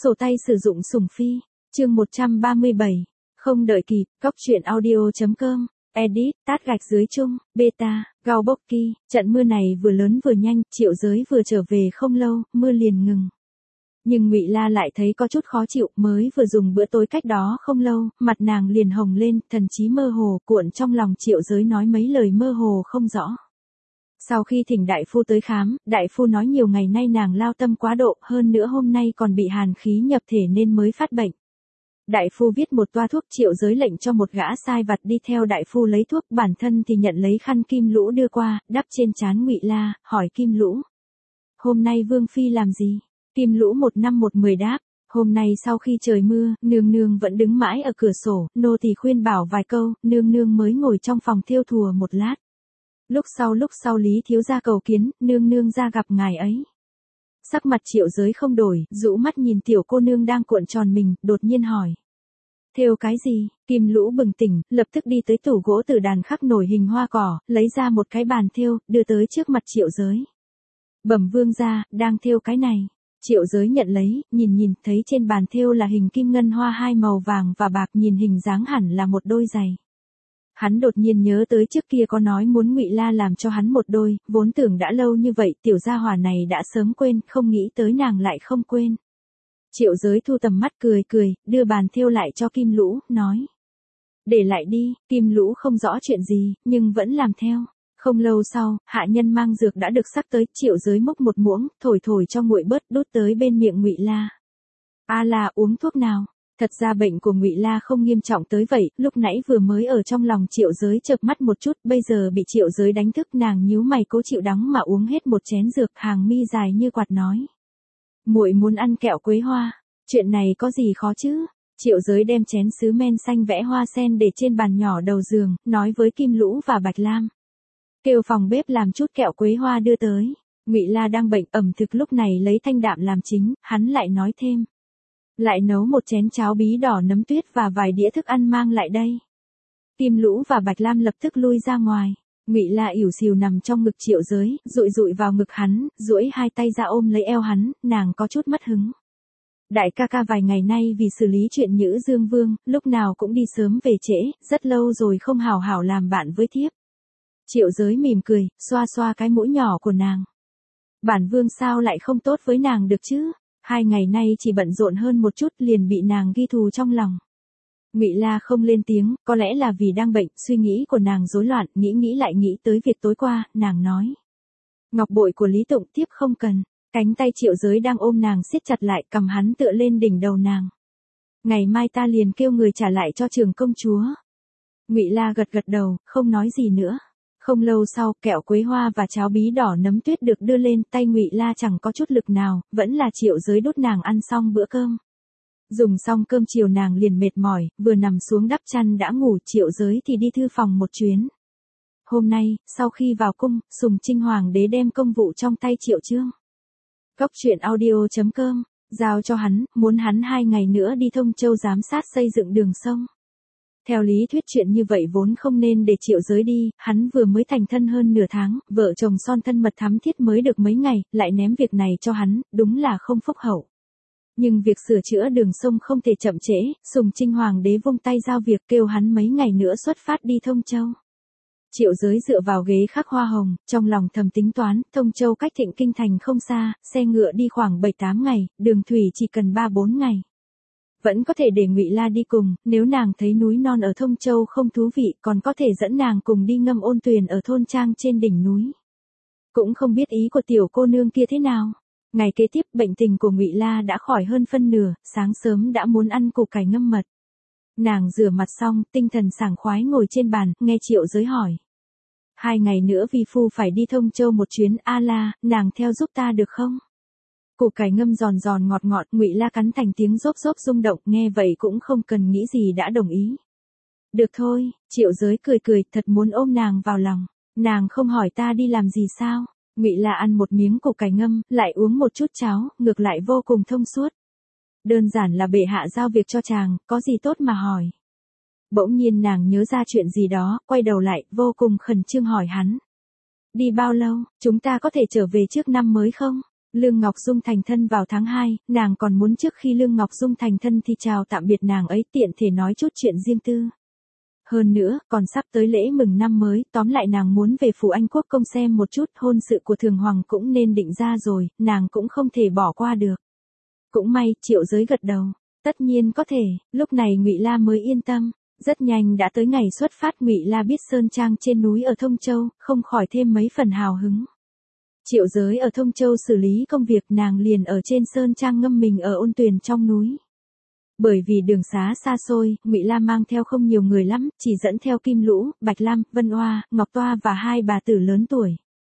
Sổ tay sử dụng sủng phi, chương 137, không đợi kịp, Cóc truyện audio.com, edit, tát gạch dưới chung, beta, gao bốc ki, trận mưa này vừa lớn vừa nhanh, Triệu Giới vừa trở về không lâu, mưa liền ngừng. Nhưng Ngụy La lại thấy có chút khó chịu, mới vừa dùng bữa tối cách đó không lâu, mặt nàng liền hồng lên, thần trí mơ hồ, cuộn trong lòng Triệu Giới nói mấy lời mơ hồ không rõ. Sau khi thỉnh đại phu tới khám, đại phu nói nhiều ngày nay nàng lao tâm quá độ, hơn nữa hôm nay còn bị hàn khí nhập thể nên mới phát bệnh. Đại phu viết một toa thuốc, Triệu Giới lệnh cho một gã sai vặt đi theo đại phu lấy thuốc, bản thân thì nhận lấy khăn kim lũ đưa qua, đắp trên trán Ngụy La, hỏi Kim Lũ: "Hôm nay Vương phi làm gì?" Kim Lũ 1/10 đáp: "Hôm nay sau khi trời mưa, nương nương vẫn đứng mãi ở cửa sổ, nô tỳ khuyên bảo vài câu, nương nương mới ngồi trong phòng thêu thùa một lát. Lúc sau Lý thiếu gia cầu kiến, nương nương ra gặp ngài ấy." Sắc mặt Triệu Giới không đổi, rũ mắt nhìn tiểu cô nương đang cuộn tròn mình, đột nhiên hỏi: "Thêu cái gì?" Kim Lũ bừng tỉnh, lập tức đi tới tủ gỗ từ đàn khắc nổi hình hoa cỏ, lấy ra một cái bàn thêu, đưa tới trước mặt Triệu Giới. "Bẩm vương gia, đang thêu cái này." Triệu Giới nhận lấy, nhìn thấy trên bàn thêu là hình kim ngân hoa hai màu vàng và bạc, nhìn hình dáng hẳn là một đôi giày. Hắn đột nhiên nhớ tới trước kia có nói muốn Ngụy La làm cho hắn một đôi, vốn tưởng đã lâu như vậy tiểu gia hỏa này đã sớm quên, không nghĩ tới nàng lại không quên. Triệu Giới thu tầm mắt cười, đưa bàn thêu lại cho Kim Lũ, nói: "Để lại đi." Kim Lũ không rõ chuyện gì, nhưng vẫn làm theo. Không lâu sau, hạ nhân mang dược đã được sắc tới, Triệu Giới múc một muỗng, thổi cho nguội bớt, đút tới bên miệng Ngụy La. "A La, uống thuốc nào." Thật ra bệnh của Ngụy La không nghiêm trọng tới vậy, lúc nãy vừa mới ở trong lòng Triệu Giới chợp mắt một chút, bây giờ bị Triệu Giới đánh thức, nàng nhíu mày cố chịu đắng mà uống hết một chén dược, hàng mi dài như quạt nói: "Muội muốn ăn kẹo quế hoa, chuyện này có gì khó chứ?" Triệu Giới đem chén sứ men xanh vẽ hoa sen để trên bàn nhỏ đầu giường, nói với Kim Lũ và Bạch Lam: "Kêu phòng bếp làm chút kẹo quế hoa đưa tới." Ngụy La đang bệnh, ẩm thực lúc này lấy thanh đạm làm chính, hắn lại nói thêm: "Lại nấu một chén cháo bí đỏ nấm tuyết và vài đĩa thức ăn mang lại đây." Kim Lũ và Bạch Lam lập tức lui ra ngoài. Ngụy La ỉu xìu nằm trong ngực Triệu Giới, dụi vào ngực hắn, duỗi hai tay ra ôm lấy eo hắn, nàng có chút mất hứng. "Đại ca ca vài ngày nay vì xử lý chuyện Nhữ Dương Vương, lúc nào cũng đi sớm về trễ, rất lâu rồi không hảo hảo làm bạn với thiếp." Triệu Giới mỉm cười, xoa cái mũi nhỏ của nàng. "Bản vương sao lại không tốt với nàng được chứ? 2 ngày nay chỉ bận rộn hơn một chút liền bị nàng ghi thù trong lòng." Ngụy La không lên tiếng, có lẽ là vì đang bệnh, suy nghĩ của nàng rối loạn, nghĩ lại nghĩ tới việc tối qua, nàng nói: "Ngọc bội của Lý Tụng thiếp không cần." Cánh tay Triệu Giới đang ôm nàng siết chặt lại, cầm hắn tựa lên đỉnh đầu nàng. "Ngày mai ta liền kêu người trả lại cho Trường công chúa." Ngụy La gật đầu, không nói gì nữa. Không lâu sau, kẹo quế hoa và cháo bí đỏ nấm tuyết được đưa lên, tay Ngụy La chẳng có chút lực nào, vẫn là Triệu Giới đút nàng ăn xong bữa cơm. Dùng xong cơm chiều nàng liền mệt mỏi, vừa nằm xuống đắp chăn đã ngủ, Triệu Giới thì đi thư phòng một chuyến. Hôm nay, sau khi vào cung, Sùng Trinh Hoàng đế đem công vụ trong tay Triệu Chương. Cóc truyện audio.com, giao cho hắn, muốn hắn 2 ngày nữa đi Thông Châu giám sát xây dựng đường sông. Theo lý thuyết chuyện như vậy vốn không nên để Triệu Giới đi, hắn vừa mới thành thân hơn nửa tháng, vợ chồng son thân mật thắm thiết mới được mấy ngày, lại ném việc này cho hắn, đúng là không phúc hậu. Nhưng việc sửa chữa đường sông không thể chậm trễ, Sùng Trinh Hoàng đế vung tay giao việc, kêu hắn mấy ngày nữa xuất phát đi Thông Châu. Triệu Giới dựa vào ghế khắc hoa hồng, trong lòng thầm tính toán, Thông Châu cách Thịnh Kinh thành không xa, xe ngựa đi khoảng 7-8 ngày, đường thủy chỉ cần 3-4 ngày. Vẫn có thể để Ngụy La đi cùng, nếu nàng thấy núi non ở Thông Châu không thú vị, còn có thể dẫn nàng cùng đi ngâm ôn tuyền ở thôn trang trên đỉnh núi. Cũng không biết ý của tiểu cô nương kia thế nào. Ngày kế tiếp, bệnh tình của Ngụy La đã khỏi hơn phân nửa, sáng sớm đã muốn ăn củ cải ngâm mật. Nàng rửa mặt xong, tinh thần sảng khoái ngồi trên bàn, nghe Triệu Giới hỏi: 2 ngày nữa vi phu phải đi Thông Châu một chuyến, A La, nàng theo giúp ta được không? Củ cải ngâm giòn ngọt, Ngụy La cắn thành tiếng rốp rung động, nghe vậy cũng không cần nghĩ gì đã đồng ý. "Được thôi." Triệu Giới cười, thật muốn ôm nàng vào lòng. "Nàng không hỏi ta đi làm gì sao?" Ngụy La ăn một miếng củ cải ngâm, lại uống một chút cháo, ngược lại vô cùng thông suốt. "Đơn giản là bệ hạ giao việc cho chàng, có gì tốt mà hỏi." Bỗng nhiên nàng nhớ ra chuyện gì đó, quay đầu lại, vô cùng khẩn trương hỏi hắn: "Đi bao lâu, chúng ta có thể trở về trước năm mới không?" Lương Ngọc Dung thành thân vào tháng 2, nàng còn muốn trước khi Lương Ngọc Dung thành thân thì chào tạm biệt nàng ấy tiện thể nói chút chuyện riêng tư. Hơn nữa, còn sắp tới lễ mừng năm mới, tóm lại nàng muốn về phủ Anh Quốc công xem một chút, hôn sự của Thường Hoàng cũng nên định ra rồi, nàng cũng không thể bỏ qua được. Cũng may, Triệu Giới gật đầu. Tất nhiên có thể, lúc này Ngụy La mới yên tâm. Rất nhanh đã tới ngày xuất phát, Ngụy La biết sơn trang trên núi ở Thông Châu, không khỏi thêm mấy phần hào hứng. Triệu Giới ở Thông Châu xử lý công việc, nàng liền ở trên sơn trang ngâm mình ở ôn tuyền trong núi. Bởi vì đường xá xa xôi, Ngụy La mang theo không nhiều người lắm, chỉ dẫn theo Kim Lũ, Bạch Lam, Vân Oa, Ngọc Toa và hai bà tử lớn tuổi.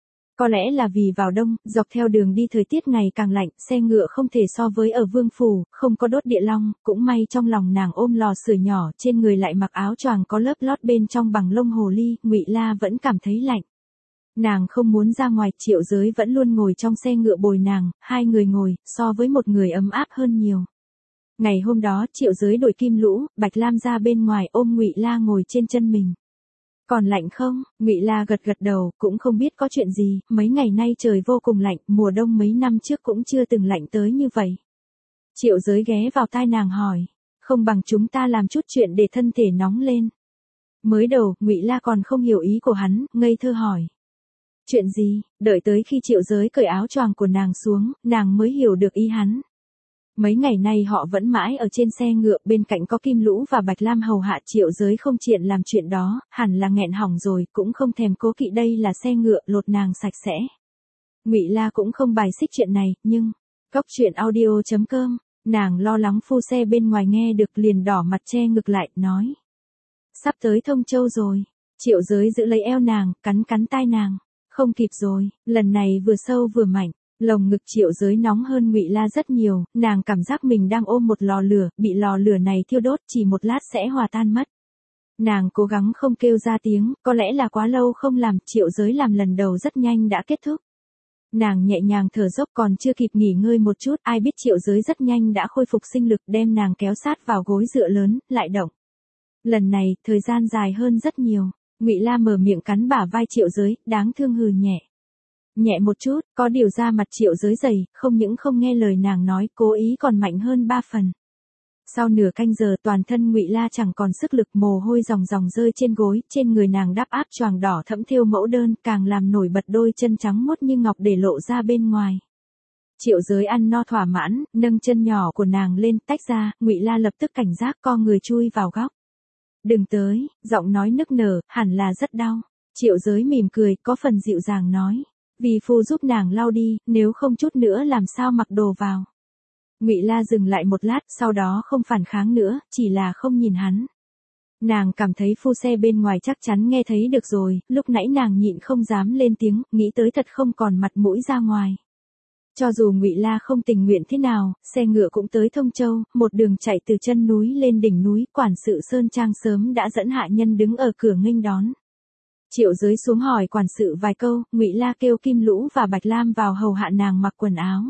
Có lẽ là vì vào đông, dọc theo đường đi thời tiết ngày càng lạnh, xe ngựa không thể so với ở Vương Phủ, không có đốt địa long, cũng may trong lòng nàng ôm lò sưởi nhỏ, trên người lại mặc áo choàng có lớp lót bên trong bằng lông hồ ly, Ngụy La vẫn cảm thấy lạnh. Nàng không muốn ra ngoài, Triệu Giới vẫn luôn ngồi trong xe ngựa bồi nàng, hai người ngồi, so với một người ấm áp hơn nhiều. Ngày hôm đó, Triệu Giới đổi Kim Lũ, Bạch Lam ra bên ngoài ôm Ngụy La ngồi trên chân mình. Còn lạnh không? Ngụy La gật gật đầu, cũng không biết có chuyện gì, mấy ngày nay trời vô cùng lạnh, mùa đông mấy năm trước cũng chưa từng lạnh tới như vậy. Triệu Giới ghé vào tai nàng hỏi, không bằng chúng ta làm chút chuyện để thân thể nóng lên. Mới đầu, Ngụy La còn không hiểu ý của hắn, ngây thơ hỏi. Chuyện gì? Đợi tới khi Triệu Giới cởi áo choàng của nàng xuống, nàng mới hiểu được ý hắn. Mấy ngày nay họ vẫn mãi ở trên xe ngựa, bên cạnh có Kim Lũ và Bạch Lam hầu hạ, Triệu Giới không tiện làm chuyện đó, hẳn là nghẹn hỏng rồi, cũng không thèm cố kỵ đây là xe ngựa, lột nàng sạch sẽ. Ngụy La cũng không bài xích chuyện này, nhưng Cóc truyện audio.com, nàng lo lắng phu xe bên ngoài nghe được liền đỏ mặt che ngực lại, nói. Sắp tới Thông Châu rồi. Triệu Giới giữ lấy eo nàng, cắn cắn tai nàng. Không kịp rồi, lần này vừa sâu vừa mạnh. Lồng ngực Triệu Giới nóng hơn Ngụy La rất nhiều, nàng cảm giác mình đang ôm một lò lửa, bị lò lửa này thiêu đốt, chỉ một lát sẽ hòa tan mất. Nàng cố gắng không kêu ra tiếng, có lẽ là quá lâu không làm, Triệu Giới làm lần đầu rất nhanh đã kết thúc. Nàng nhẹ nhàng thở dốc, còn chưa kịp nghỉ ngơi một chút, ai biết Triệu Giới rất nhanh đã khôi phục sinh lực, đem nàng kéo sát vào gối dựa lớn, lại động. Lần này, thời gian dài hơn rất nhiều. Ngụy La mở miệng cắn bả vai Triệu Giới, đáng thương hừ nhẹ. Nhẹ một chút, có điều ra mặt Triệu Giới dày, không những không nghe lời nàng nói, cố ý còn mạnh hơn 3 phần. Sau nửa canh giờ toàn thân Ngụy La chẳng còn sức lực, mồ hôi ròng ròng rơi trên gối, trên người nàng đắp áp choàng đỏ thẫm thêu mẫu đơn, càng làm nổi bật đôi chân trắng muốt như ngọc để lộ ra bên ngoài. Triệu Giới ăn no thỏa mãn, nâng chân nhỏ của nàng lên, tách ra, Ngụy La lập tức cảnh giác, co người chui vào góc. Đừng tới, giọng nói nức nở, hẳn là rất đau. Triệu Giới mỉm cười, có phần dịu dàng nói. Vì phu giúp nàng lau đi, nếu không chút nữa làm sao mặc đồ vào. Ngụy La dừng lại một lát, sau đó không phản kháng nữa, chỉ là không nhìn hắn. Nàng cảm thấy phu xe bên ngoài chắc chắn nghe thấy được rồi, lúc nãy nàng nhịn không dám lên tiếng, nghĩ tới thật không còn mặt mũi ra ngoài. Cho dù Ngụy La không tình nguyện thế nào, xe ngựa cũng tới Thông Châu, một đường chạy từ chân núi lên đỉnh núi, quản sự sơn trang sớm đã dẫn hạ nhân đứng ở cửa nghênh đón. Triệu Giới xuống hỏi quản sự vài câu, Ngụy La kêu Kim Lũ và Bạch Lam vào hầu hạ nàng mặc quần áo.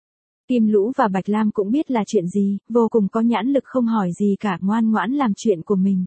Kim Lũ và Bạch Lam cũng biết là chuyện gì, vô cùng có nhãn lực, không hỏi gì cả, ngoan ngoãn làm chuyện của mình.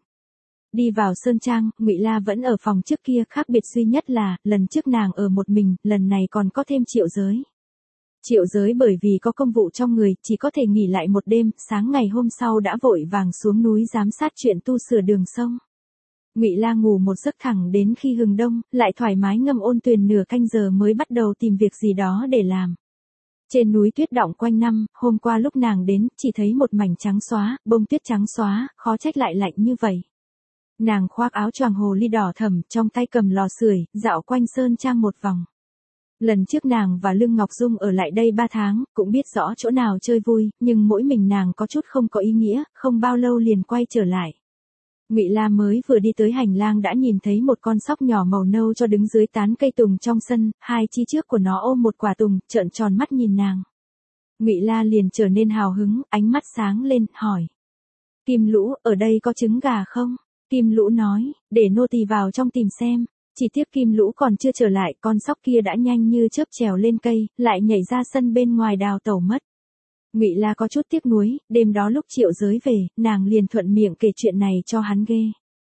Đi vào sơn trang, Ngụy La vẫn ở phòng trước kia, khác biệt duy nhất là, lần trước nàng ở một mình, lần này còn có thêm Triệu Giới. Triệu Giới bởi vì có công vụ trong người, chỉ có thể nghỉ lại một đêm, sáng ngày hôm sau đã vội vàng xuống núi giám sát chuyện tu sửa đường sông. Ngụy La ngủ một giấc thẳng đến khi hừng đông, lại thoải mái ngâm ôn tuyền nửa canh giờ mới bắt đầu tìm việc gì đó để làm. Trên núi tuyết đọng quanh năm, hôm qua lúc nàng đến, chỉ thấy một mảnh trắng xóa, bông tuyết trắng xóa, khó trách lại lạnh như vậy. Nàng khoác áo choàng hồ ly đỏ thẫm, trong tay cầm lò sưởi, dạo quanh sơn trang một vòng. Lần trước nàng và Lương Ngọc Dung ở lại đây 3 tháng, cũng biết rõ chỗ nào chơi vui, nhưng mỗi mình nàng có chút không có ý nghĩa, không bao lâu liền quay trở lại. Ngụy La mới vừa đi tới hành lang đã nhìn thấy một con sóc nhỏ màu nâu cho đứng dưới tán cây tùng trong sân, hai chi trước của nó ôm một quả tùng, trợn tròn mắt nhìn nàng. Ngụy La liền trở nên hào hứng, ánh mắt sáng lên, hỏi. Kim Lũ, ở đây có trứng gà không? Kim Lũ nói, để nô tỳ vào trong tìm xem. Chỉ tiếc Kim Lũ còn chưa trở lại, con sóc kia đã nhanh như chớp trèo lên cây, lại nhảy ra sân bên ngoài đào tẩu mất. Ngụy La có chút tiếc nuối, đêm đó lúc Triệu Giới về, nàng liền thuận miệng kể chuyện này cho hắn ghê.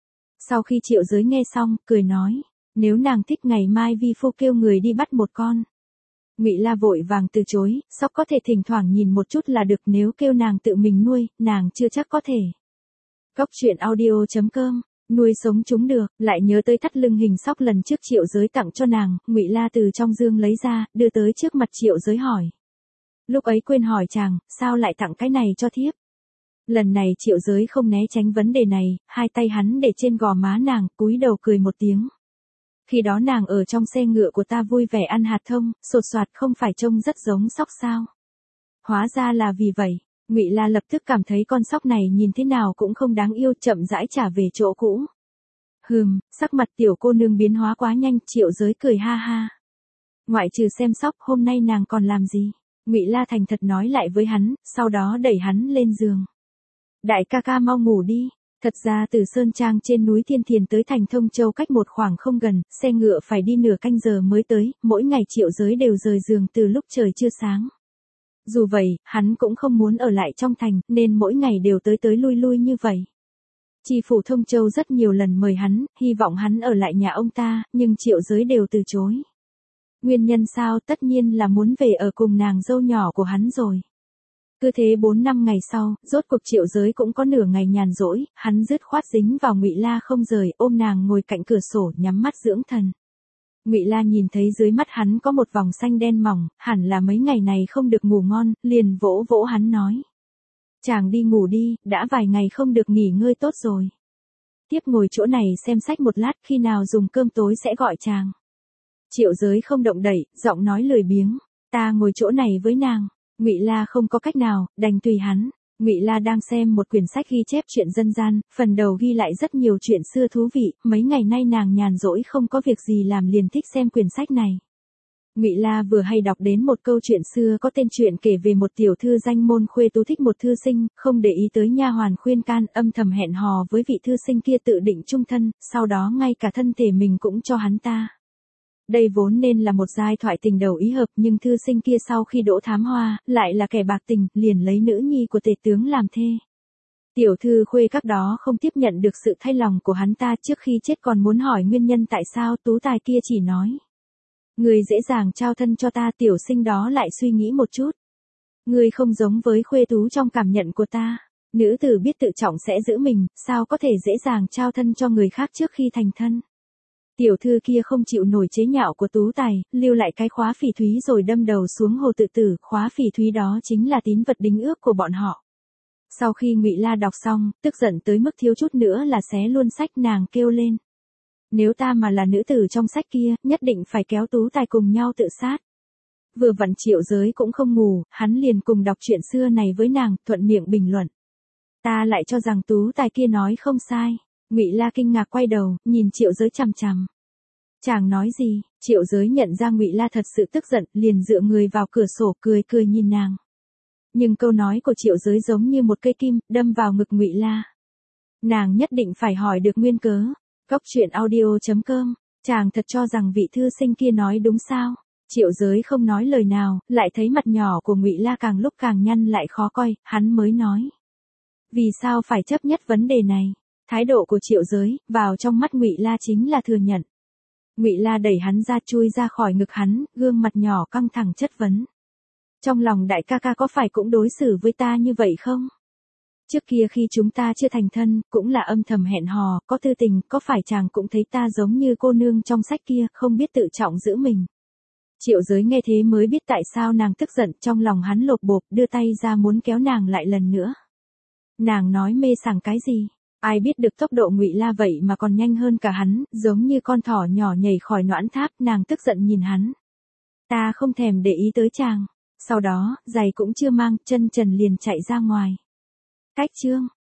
Sau khi Triệu Giới nghe xong, cười nói, nếu nàng thích ngày mai vi phu kêu người đi bắt một con. Ngụy La vội vàng từ chối, sóc có thể thỉnh thoảng nhìn một chút là được, nếu kêu nàng tự mình nuôi, nàng chưa chắc có thể. Góc truyện audio.com, nuôi sống chúng được, lại nhớ tới thắt lưng hình sóc lần trước Triệu Giới tặng cho nàng, Ngụy La từ trong dương lấy ra, đưa tới trước mặt Triệu Giới hỏi. Lúc ấy quên hỏi chàng, sao lại tặng cái này cho thiếp? Lần này Triệu Giới không né tránh vấn đề này, hai tay hắn để trên gò má nàng, cúi đầu cười một tiếng. Khi đó nàng ở trong xe ngựa của ta vui vẻ ăn hạt thông, sột soạt, không phải trông rất giống sóc sao? Hóa ra là vì vậy. Ngụy La lập tức cảm thấy con sóc này nhìn thế nào cũng không đáng yêu, chậm rãi trả về chỗ cũ. Sắc mặt tiểu cô nương biến hóa quá nhanh, Triệu Giới cười ha ha. Ngoại trừ xem sóc, hôm nay nàng còn làm gì? Ngụy La thành thật nói lại với hắn, sau đó đẩy hắn lên giường. Đại ca ca mau ngủ đi. Thật ra từ Sơn Trang trên núi Thiên Thiền tới thành Thông Châu cách một khoảng không gần, xe ngựa phải đi nửa canh giờ mới tới, mỗi ngày Triệu Giới đều rời giường từ lúc trời chưa sáng. Dù vậy, hắn cũng không muốn ở lại trong thành, nên mỗi ngày đều tới tới lui lui như vậy. Tri phủ Thông Châu rất nhiều lần mời hắn, hy vọng hắn ở lại nhà ông ta, nhưng Triệu Giới đều từ chối. Nguyên nhân sao? Tất nhiên là muốn về ở cùng nàng dâu nhỏ của hắn rồi. Cứ thế 4-5 ngày sau, rốt cuộc Triệu Giới cũng có nửa ngày nhàn rỗi, hắn dứt khoát dính vào Ngụy La không rời, ôm nàng ngồi cạnh cửa sổ nhắm mắt dưỡng thần. Ngụy La nhìn thấy dưới mắt hắn có một vòng xanh đen mỏng, hẳn là mấy ngày này không được ngủ ngon, liền vỗ vỗ hắn nói. Chàng đi ngủ đi, đã vài ngày không được nghỉ ngơi tốt rồi. Tiếp ngồi chỗ này xem sách một lát, khi nào dùng cơm tối sẽ gọi chàng. Triệu Giới không động đậy, giọng nói lười biếng, ta ngồi chỗ này với nàng. Ngụy La không có cách nào, đành tùy hắn. Ngụy La đang xem một quyển sách ghi chép chuyện dân gian, phần đầu ghi lại rất nhiều chuyện xưa thú vị, mấy ngày nay nàng nhàn rỗi không có việc gì làm liền thích xem quyển sách này. Ngụy La vừa hay đọc đến một câu chuyện xưa có tên chuyện kể về một tiểu thư danh môn khuê tú thích một thư sinh, không để ý tới nha hoàn khuyên can, âm thầm hẹn hò với vị thư sinh kia tự định chung thân, sau đó ngay cả thân thể mình cũng cho hắn ta. Đây vốn nên là một giai thoại tình đầu ý hợp, nhưng thư sinh kia sau khi đỗ thám hoa, lại là kẻ bạc tình, liền lấy nữ nhi của tể tướng làm thê. Tiểu thư khuê các đó không tiếp nhận được sự thay lòng của hắn ta, trước khi chết còn muốn hỏi nguyên nhân tại sao, tú tài kia chỉ nói. Người dễ dàng trao thân cho ta, tiểu sinh đó lại suy nghĩ một chút. Người không giống với khuê tú trong cảm nhận của ta. Nữ tử biết tự trọng sẽ giữ mình, sao có thể dễ dàng trao thân cho người khác trước khi thành thân. Tiểu thư kia không chịu nổi chế nhạo của tú tài, lưu lại cái khóa phỉ thúy rồi đâm đầu xuống hồ tự tử, khóa phỉ thúy đó chính là tín vật đính ước của bọn họ. Sau khi Ngụy La đọc xong, tức giận tới mức thiếu chút nữa là xé luôn sách, nàng kêu lên. Nếu ta mà là nữ tử trong sách kia, nhất định phải kéo tú tài cùng nhau tự sát. Vừa vặn Triệu Giới cũng không ngủ, hắn liền cùng đọc chuyện xưa này với nàng, thuận miệng bình luận. Ta lại cho rằng tú tài kia nói không sai. Ngụy La kinh ngạc quay đầu, nhìn Triệu Giới chằm chằm. Chàng nói gì? Triệu Giới nhận ra Ngụy La thật sự tức giận, liền dựa người vào cửa sổ cười cười nhìn nàng. Nhưng câu nói của Triệu Giới giống như một cây kim, đâm vào ngực Ngụy La. Nàng nhất định phải hỏi được nguyên cớ. Góc truyện audio.com, chàng thật cho rằng vị thư sinh kia nói đúng sao? Triệu Giới không nói lời nào, lại thấy mặt nhỏ của Ngụy La càng lúc càng nhăn lại khó coi, hắn mới nói. Vì sao phải chấp nhất vấn đề này? Thái độ của Triệu Giới, vào trong mắt Ngụy La chính là thừa nhận. Ngụy La đẩy hắn ra, chui ra khỏi ngực hắn, gương mặt nhỏ căng thẳng chất vấn. Trong lòng đại ca ca có phải cũng đối xử với ta như vậy không? Trước kia khi chúng ta chưa thành thân, cũng là âm thầm hẹn hò, có tư tình, có phải chàng cũng thấy ta giống như cô nương trong sách kia, không biết tự trọng giữ mình. Triệu Giới nghe thế mới biết tại sao nàng tức giận, trong lòng hắn lột bột, đưa tay ra muốn kéo nàng lại lần nữa. Nàng nói mê sảng cái gì? Ai biết được tốc độ Ngụy La vậy mà còn nhanh hơn cả hắn, giống như con thỏ nhỏ nhảy khỏi noãn tháp, nàng tức giận nhìn hắn. Ta không thèm để ý tới chàng. Sau đó, giày cũng chưa mang, chân trần liền chạy ra ngoài. Cách chương.